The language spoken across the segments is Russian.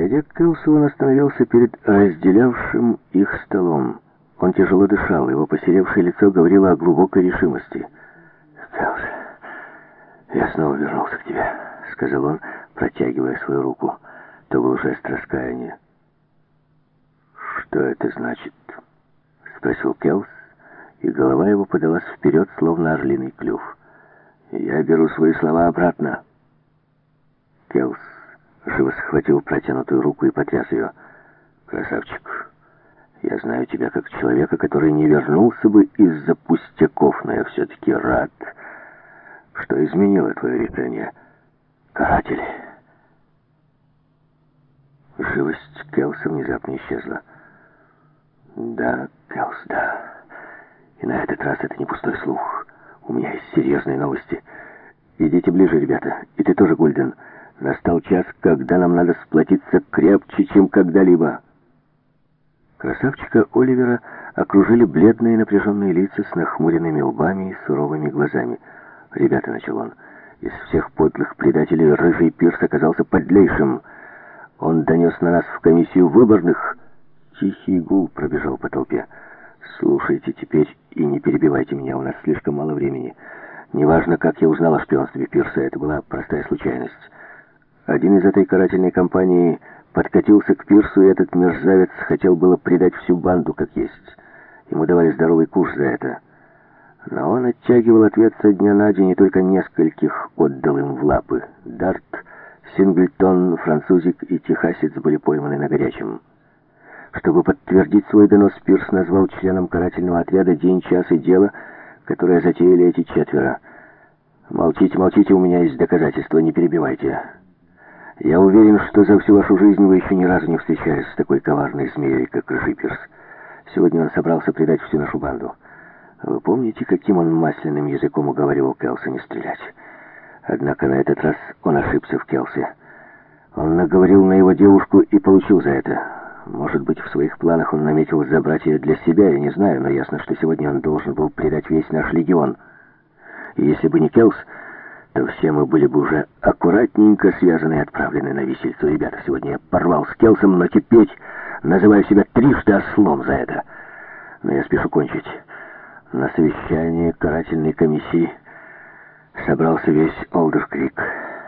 Подойдя к Келсу, он остановился перед разделявшим их столом. Он тяжело дышал, его посеревшее лицо говорило о глубокой решимости. «Келс, я снова вернулся к тебе», — сказал он, протягивая свою руку. То был жест раскаяния. «Что это значит?» — спросил Келс, и голова его подалась вперед, словно орлиный клюв. «Я беру свои слова обратно». Келс живо схватил протянутую руку и потряс ее. «Красавчик, я знаю тебя как человека, который не вернулся бы из-за пустяков, но я все-таки рад, что изменило твое решение. Каратель». Живость Келса внезапно исчезла. «Да, Келс, да. И на этот раз это не пустой слух. У меня есть серьезные новости. Идите ближе, ребята. И ты тоже, Гульден. Настал час, когда нам надо сплотиться крепче, чем когда-либо». Красавчика Оливера окружили бледные напряженные лица с нахмуренными лбами и суровыми глазами. «Ребята», — начал он, — «из всех подлых предателей рыжий Пирс оказался подлейшим. Он донес на нас в комиссию выборных». Тихий гул пробежал по толпе. «Слушайте теперь и не перебивайте меня, у нас слишком мало времени. Неважно, как я узнал о шпионстве Пирса, это была простая случайность. Один из этой карательной компании подкатился к Пирсу, и этот мерзавец хотел было предать всю банду как есть. Ему давали здоровый куш за это. Но он оттягивал ответ со дня на день, и только нескольких отдал им в лапы. Дарт, Синглтон, французик и техасец были пойманы на горячем. Чтобы подтвердить свой донос, Пирс назвал членам карательного отряда день, час и дело, которое затеяли эти четверо. «Молчите, молчите, у меня есть доказательства, не перебивайте. Я уверен, что за всю вашу жизнь вы еще ни разу не встречались с такой коварной змеей, как Рыжий Пирс. Сегодня он собрался предать всю нашу банду. Вы помните, каким он масляным языком уговаривал Келса не стрелять? Однако на этот раз он ошибся в Келсе. Он наговорил на его девушку и получил за это. Может быть, в своих планах он наметил забрать ее для себя, я не знаю, но ясно, что сегодня он должен был предать весь наш легион. И если бы не Келс, то все мы были бы уже аккуратненько связаны и отправлены на виселицу. Ребята, сегодня я порвал с Келсом, но теперь называю себя трижды ослом за это. Но я спешу кончить. На совещании карательной комиссии собрался весь Олдер-Крик.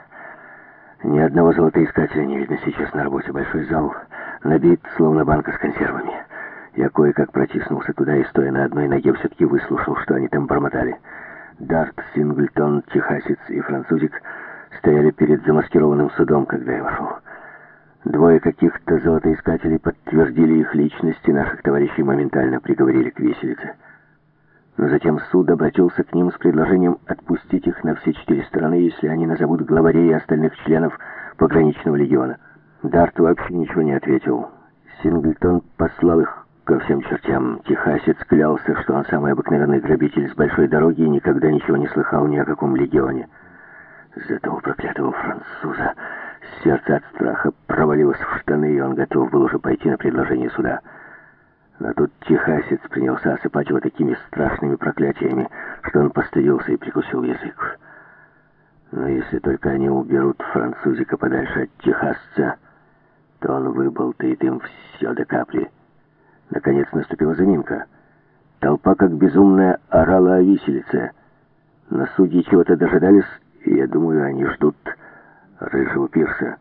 Ни одного золотоискателя не видно сейчас на работе. Большой зал набит, словно банка с консервами. Я кое-как протиснулся туда и, стоя на одной ноге, все-таки выслушал, что они там бормотали. Дарт, Синглтон, техасец и французик стояли перед замаскированным судом, когда я вошел. Двое каких-то золотоискателей подтвердили их личность, и наших товарищей моментально приговорили к виселице. Но затем суд обратился к ним с предложением отпустить их на все 4 стороны, если они назовут главарей и остальных членов пограничного легиона. Дарт вообще ничего не ответил. Синглтон послал их ко всем чертям. Техасец клялся, что он самый обыкновенный грабитель с большой дороги и никогда ничего не слыхал ни о каком легионе. За того проклятого француза сердце от страха провалилось в штаны, и он готов был уже пойти на предложение суда. Но тут техасец принялся осыпать его такими страшными проклятиями, что он постыдился и прикусил язык. Но если только они уберут французика подальше от техасца, то он выболтает им все до капли. Наконец наступила заминка. Толпа, как безумная, орала о виселице. Но судьи чего-то дожидались, и, я думаю, они ждут Рыжего Пирса.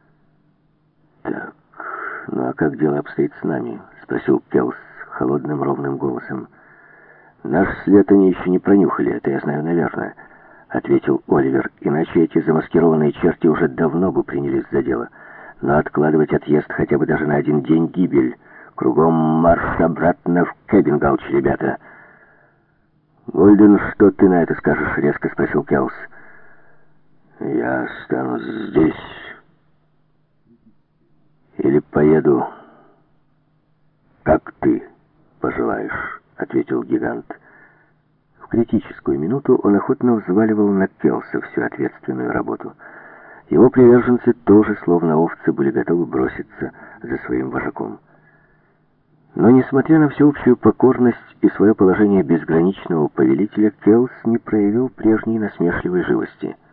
«Так, ну а как дело обстоит с нами?» — спросил Келс холодным ровным голосом. «Наш след они еще не пронюхали, это я знаю, наверное», — ответил Оливер. «Иначе эти замаскированные черти уже давно бы принялись за дело. Но откладывать отъезд хотя бы даже на 1 день — гибель. Кругом марш обратно в Кэбингалч, ребята». «Гульден, что ты на это скажешь?» — резко спросил Келс. «Я останусь здесь или поеду, как ты пожелаешь», — ответил гигант. В критическую минуту он охотно взваливал на Келса всю ответственную работу. Его приверженцы тоже, словно овцы, были готовы броситься за своим вожаком. Но, несмотря на всеобщую покорность и свое положение безграничного повелителя, Келс не проявил прежней насмешливой живости.